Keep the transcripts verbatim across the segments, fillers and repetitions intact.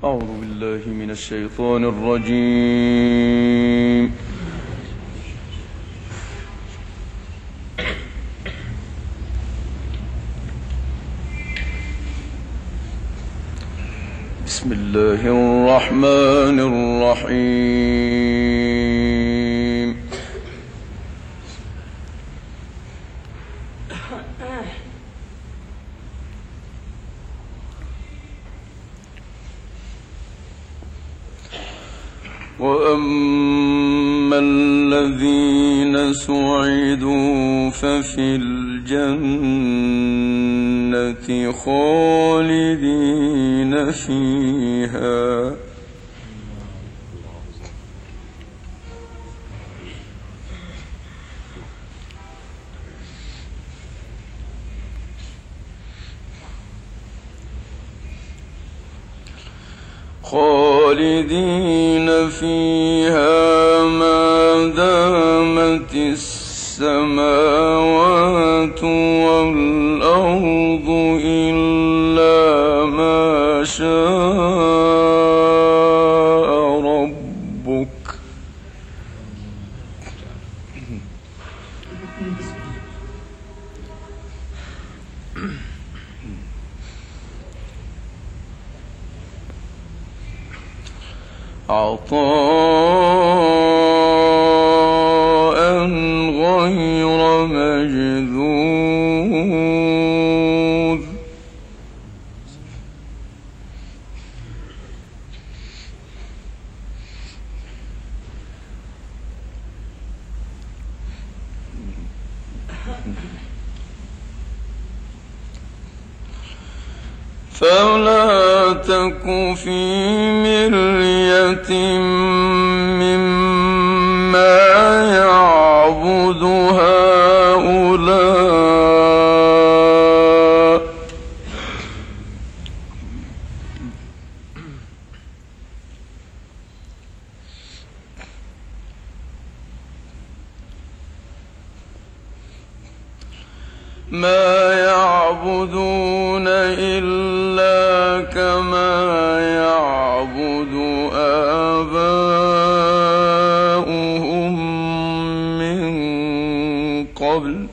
أعوذ بالله من الشيطان الرجيم. بسم الله الرحمن الرحيم. وأما الذين سعدوا ففي الجنة خالدين فيها خالدين فيها ما دامت السماوات والأرض إلا ما شاء ربك عطاء غير مجذوذ فلا تك في مرية مما يعبد هؤلاء ما يعبدون إلا كما يعبد آباؤهم من قبل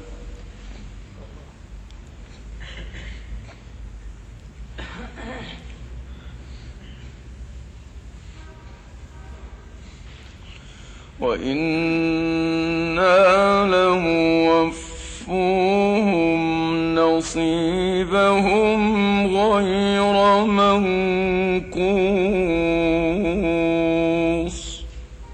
وإنا لموفوهم نصيبهم غير منقوص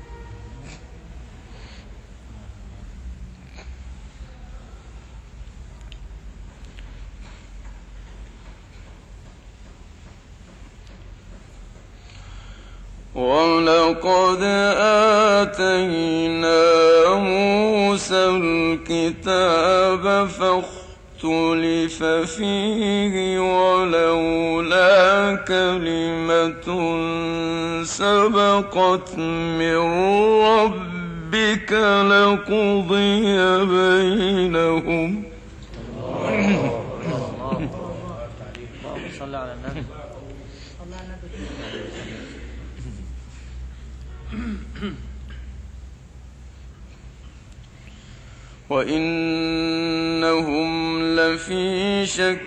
ولقد آتينا موسى الكتاب فاختلف فيه ولولا كلمة سبقت من ربك لقضي بينهم. اللهم صل على النبي. وإنهم لفي شك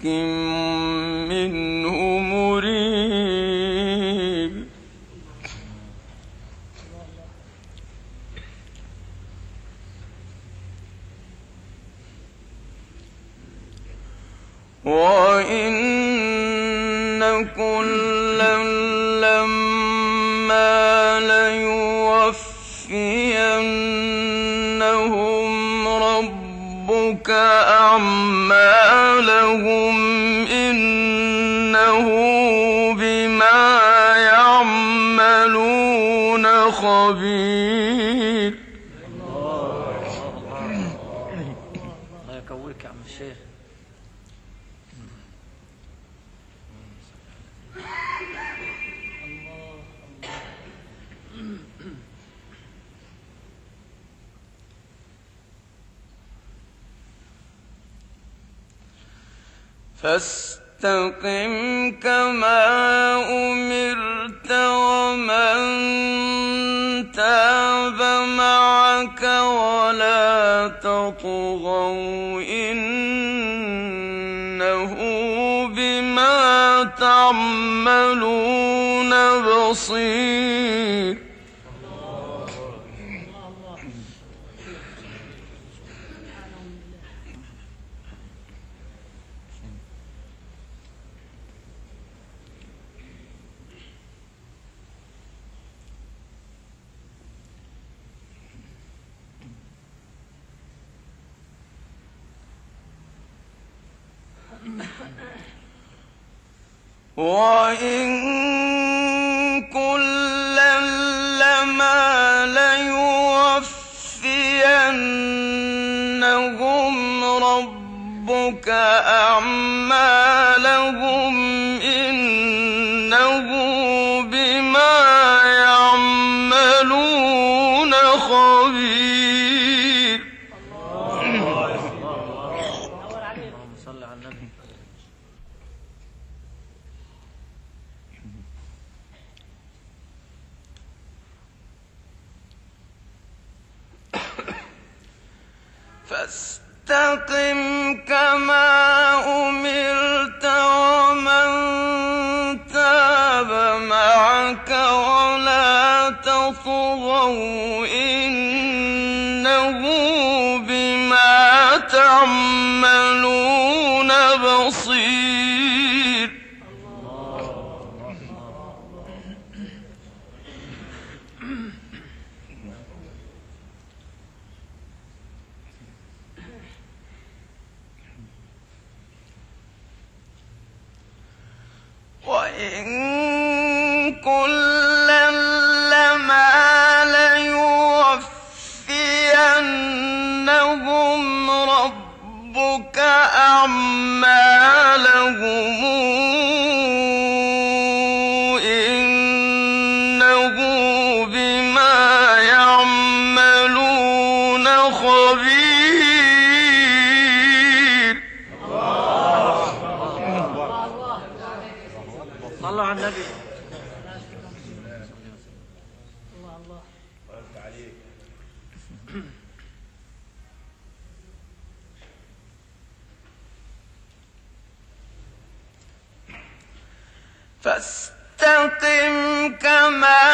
منه مريب. وإن كلا لما ليوفينهم ربك أعمالهم إنه بما يعملون خبير. الله يكويك يا عم الشيخ. فاستمعوا فاستقم كما أمرت ومن تاب معك ولا تطغوا إنه بما تعملون بصير. وإن كلا لما ليوفينهم ربك أعمالهم إنه بما يعملون خبير. اللهم صل على النبي. فاستقم كما أمرت ومن تاب معك ولا تطغوا إنه بما تعملون بصير. وإن كلا لما ليوفينهم ربك أعمالهم إنه بما يعملون خبير. صلوا على النبي. فاستقم كما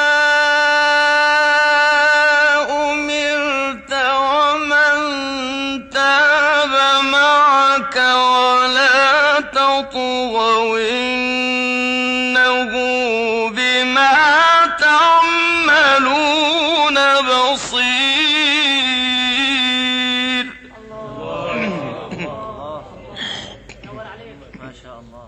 أمرت ومن تاب معك ولا تطغوا إنه بما تعملون بصير. ما شاء الله.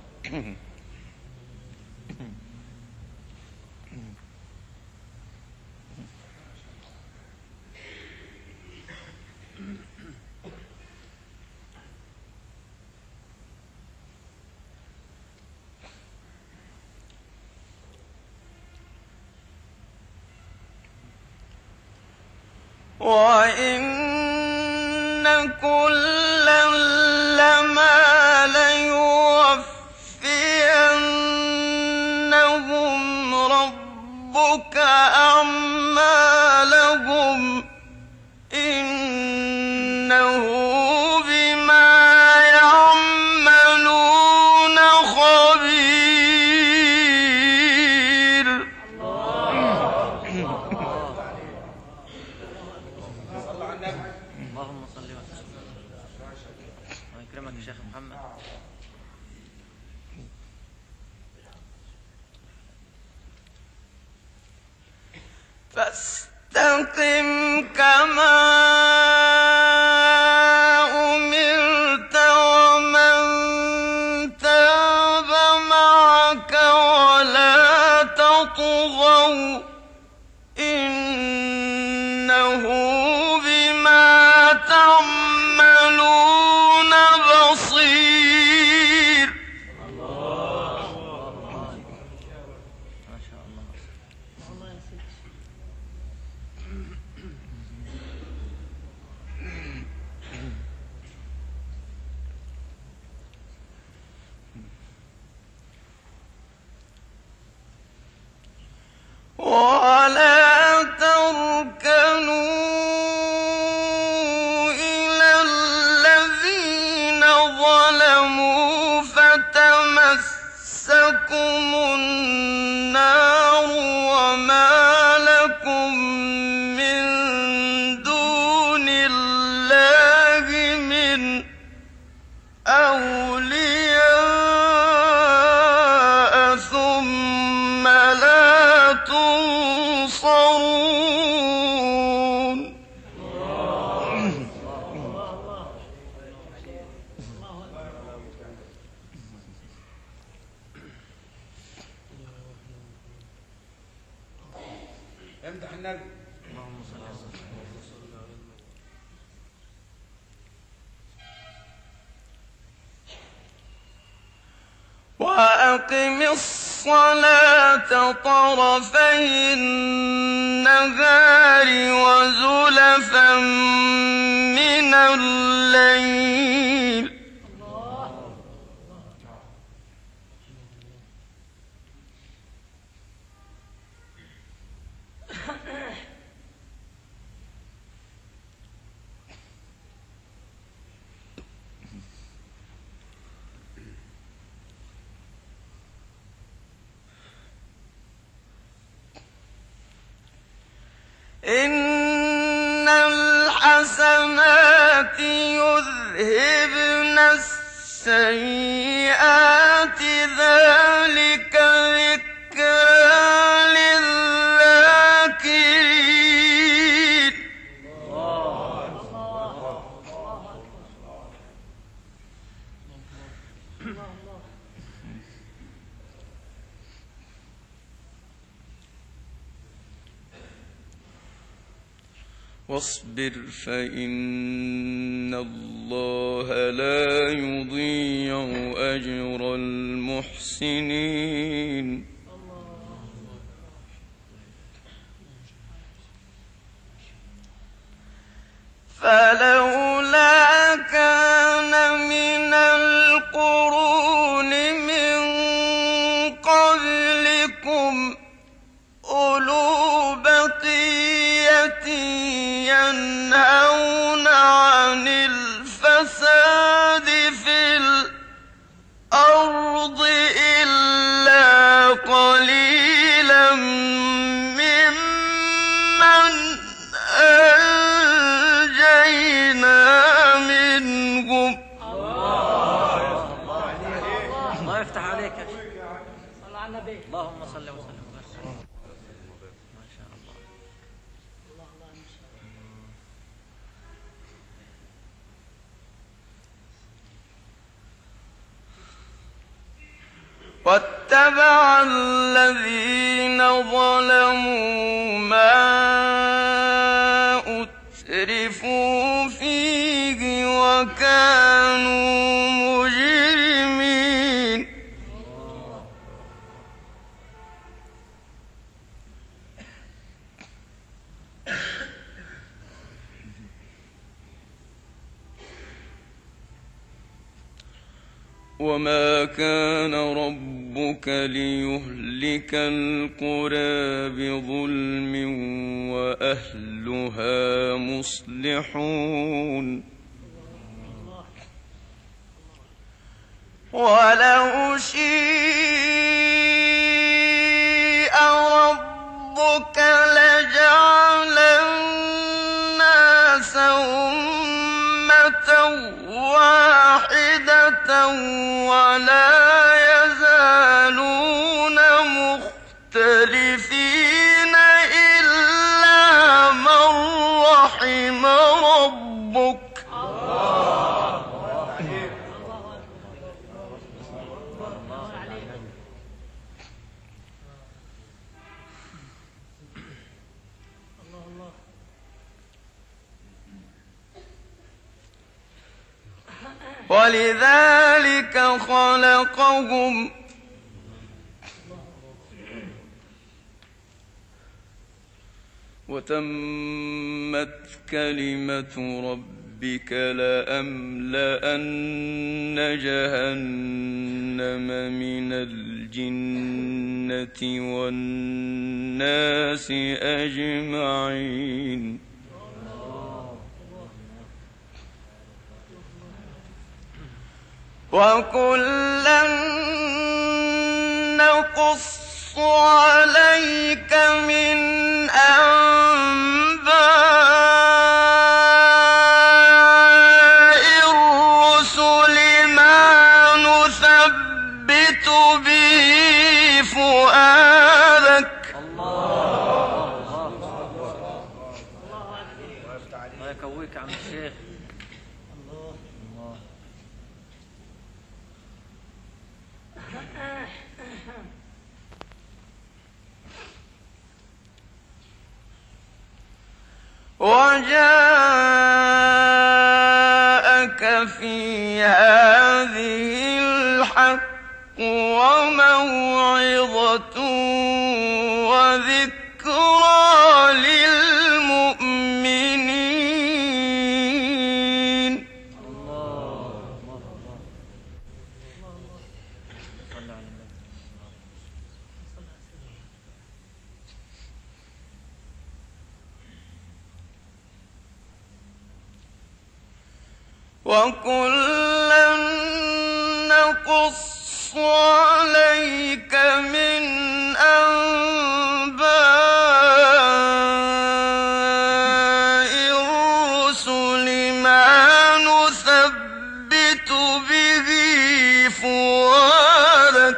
وإن كلا لما ليوفينهم ربك أعمالهم إنه بما يعملون خبير. اللهم صل وسلم. الله يكرمك يا شيخ محمد. فاستقم كما أمرت ومن تاب معك ولا تطغوا إنه بما تعملون بصير. ما شاء الله. ولا تركنوا إلى الذين ظلموا فتمسكم النار وما لكم من دون الله من أولياء ثم لا تنصرون. امدح النبي. وأقم الصلاة طرفي النهار وزلفا من الليل إن الحسنات يذهبن السيئات ذلك ذكرى للذاكرين. واصبر فإن الله لا يضيع أجر المحسنين. فلولا كان من القرون من قبلكم أولو بقية ينهون عن الفساد في الأرض إلا قليلا ممن أنجينا منهم. الله يفتح عليك يا شيخ. صل على النبي. اللهم صل وسلم وبارك. ما شاء الله. واتبع الذين ظلموا ما أترفوا فيه وكانوا مجرمين. وما كان ربك ليهلك القرى بظلم وأهلها مصلحون. ولو شيء ربك لجعل الناس أمة واحدة ولا يزالون مختلفين إلا من رحم ربك. ولذلك خلقهم وتمت كلمة ربك ربك لأملأن جهنم من الجنة والناس أجمعين. وكلا نقص عليك من أنباء الرسل ما نثبت به فؤادك. الله يكويك يا عم الشيخ. وجاءك في هذه الحق وموعظة وذكرى للمؤمنين. وكلا نقص عليك من أنباء الرسل ما نثبت به فؤادك.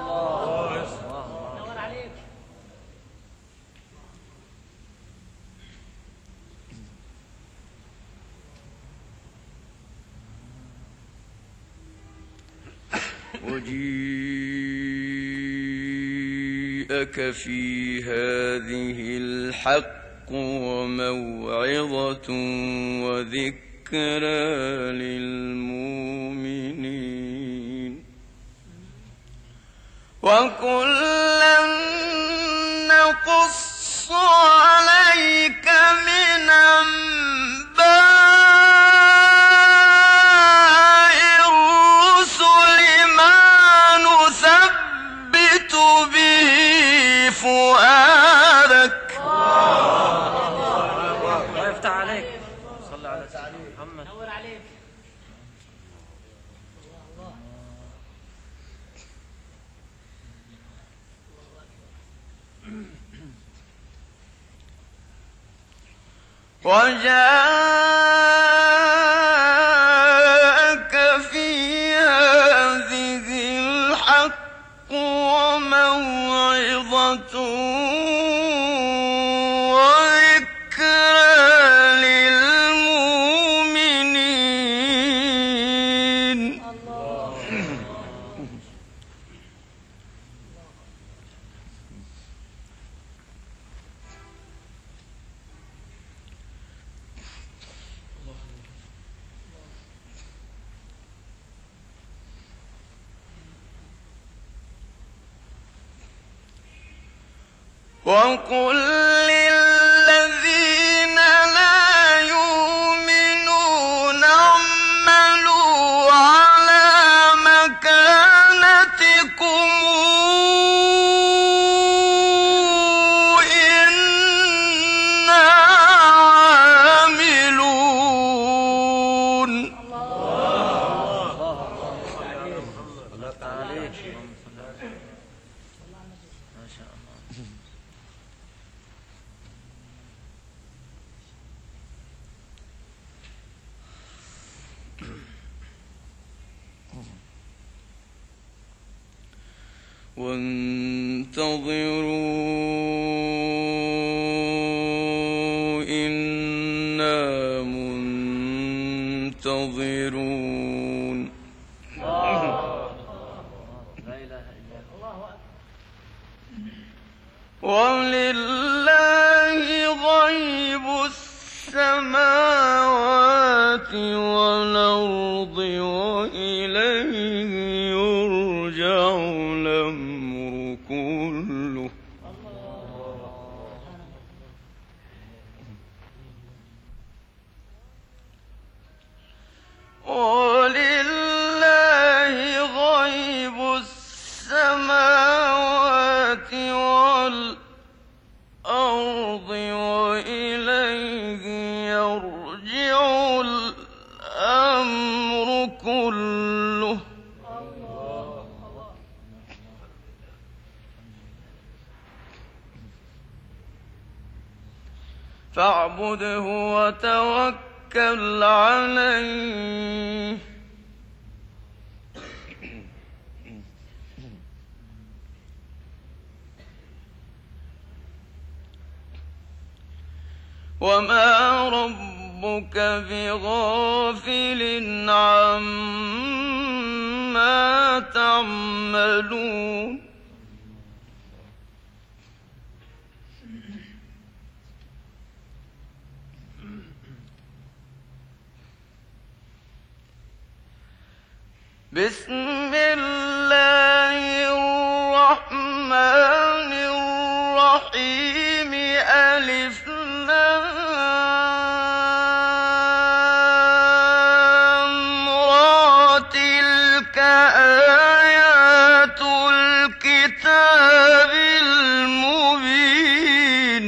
وجيءك في هذه الحق وموعظة وذكرى للمؤمنين. وكلا نقص عليك من أنباء الرسل ما نثبت به فؤادك. الله يفتح عليك. صلى على سيدنا محمد. نور عليك. وجاءك في هذه الحق وموعظة وذكرى للمؤمنين. وقل للذين لا يؤمنون اعملوا على مكانتكم إنا عاملون. ما شاء الله. وانتظروا إنا منتظرون. لا إله إلا الله. ولله غيب السماوات والأرض وإليه يرجع الأمر كله. وَالْأَرْضِ وَإِلَيْهِ يَرْجِعُ الْأَمْرُ كُلُّهُ فاعبده وتوكل عليه وما ربك بغافل عما تعملون بسم الله الرحمن الرحيم ألف لام را تلك آيات الكتاب المبين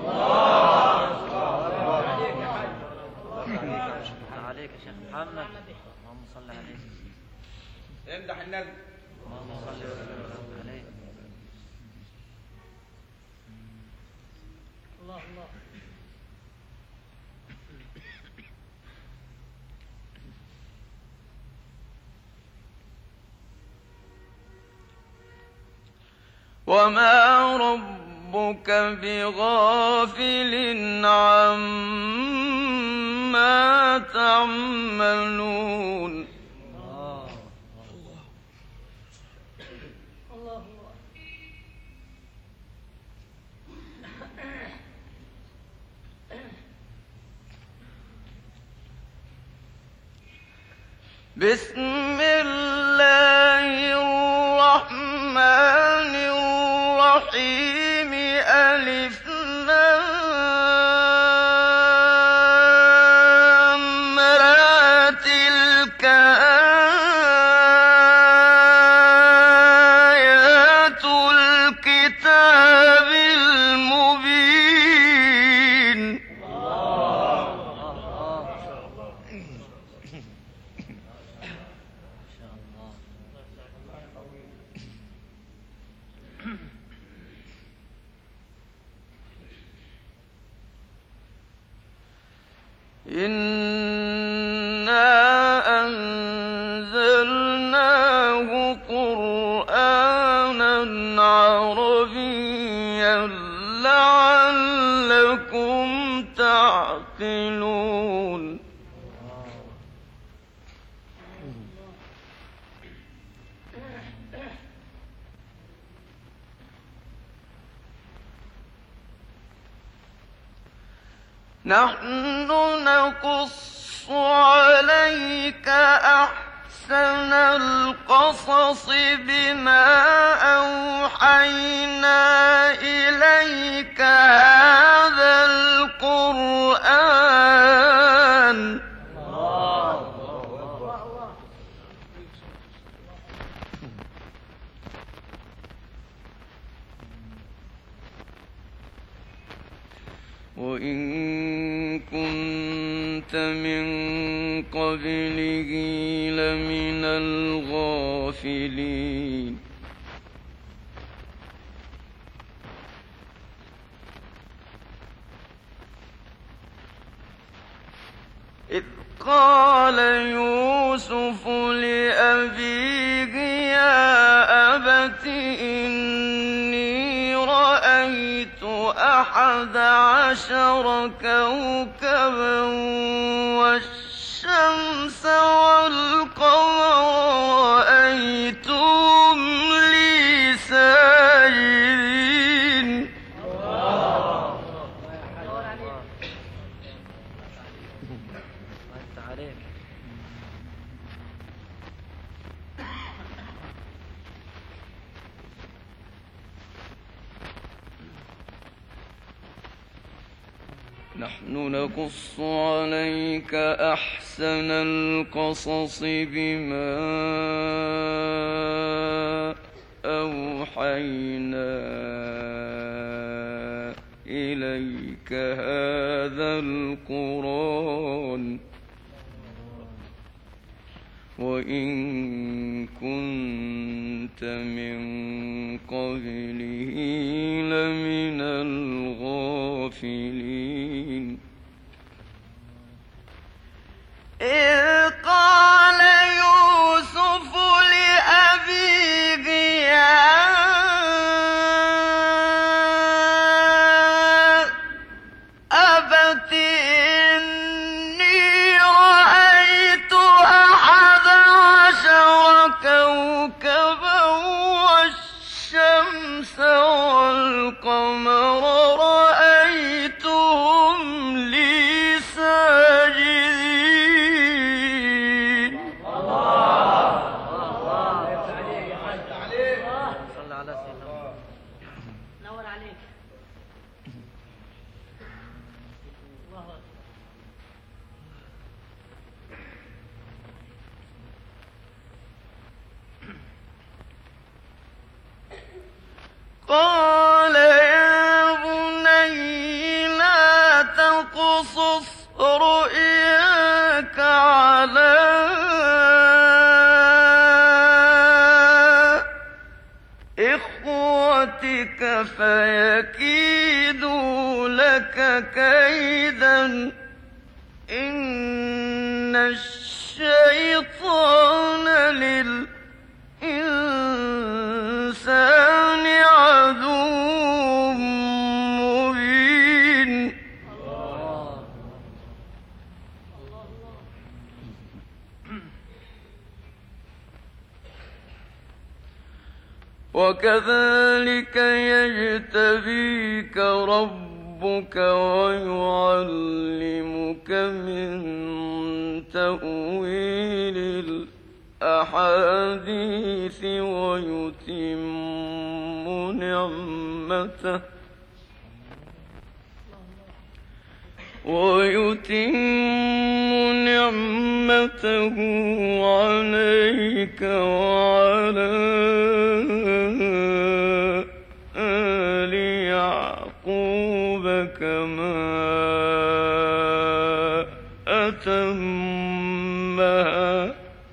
عليك يا شيخ محمد اللهم صل عليه امدح النبي اللهم صل وسلم عليه الله الله وما ربك بغافل عما تعملون بسم الله الرحمن الرحيم ألف لام را تلك آيات الكتاب المبين إنا أنزلناه قرآنا عربيا لعلكم تعقلون نحن نقص عليك أحسن القصص بما أوحينا إليك هذا القرآن وإن كنت من قبله لمن الغافلين إذ قال يوسف لأبيه يا أبت إني رأيت أحد عشر كوكبا والشمس والقمر رأيتهم لي ساجدين نحن نقص عليك أحسن القصص بما أوحينا أوحينا إليك هذا القرآن وإن كنت من قبله لمن الغافلين إذ قال يوسف لأبيه يا أبت إني رأيت أحد عشر كوكبا والشمس والقمر رأيتهم لي ساجدين. صلى على سيدنا نور عليك. قال يا بني لا تقصص رؤياك على إخوتك فيكيدوا لك كيدا إن الشيطان للإنسان عدو مبين. وكذلك يجتبيك ربك ويعلمك من تأويل الأحاديث ويتم نعمته ويتم نعمته عليك وعلى آل يعقوب كما أتمها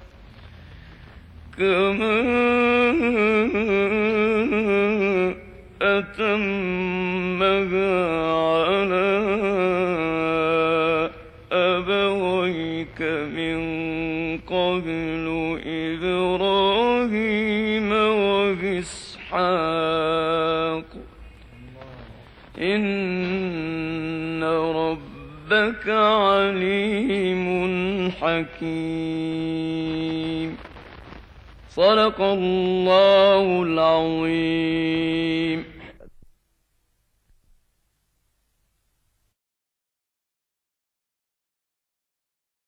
كما أتمها على أبويك من قبل إبراهيم وإسحاق إن ربك عليم حكيم. صدق الله العظيم.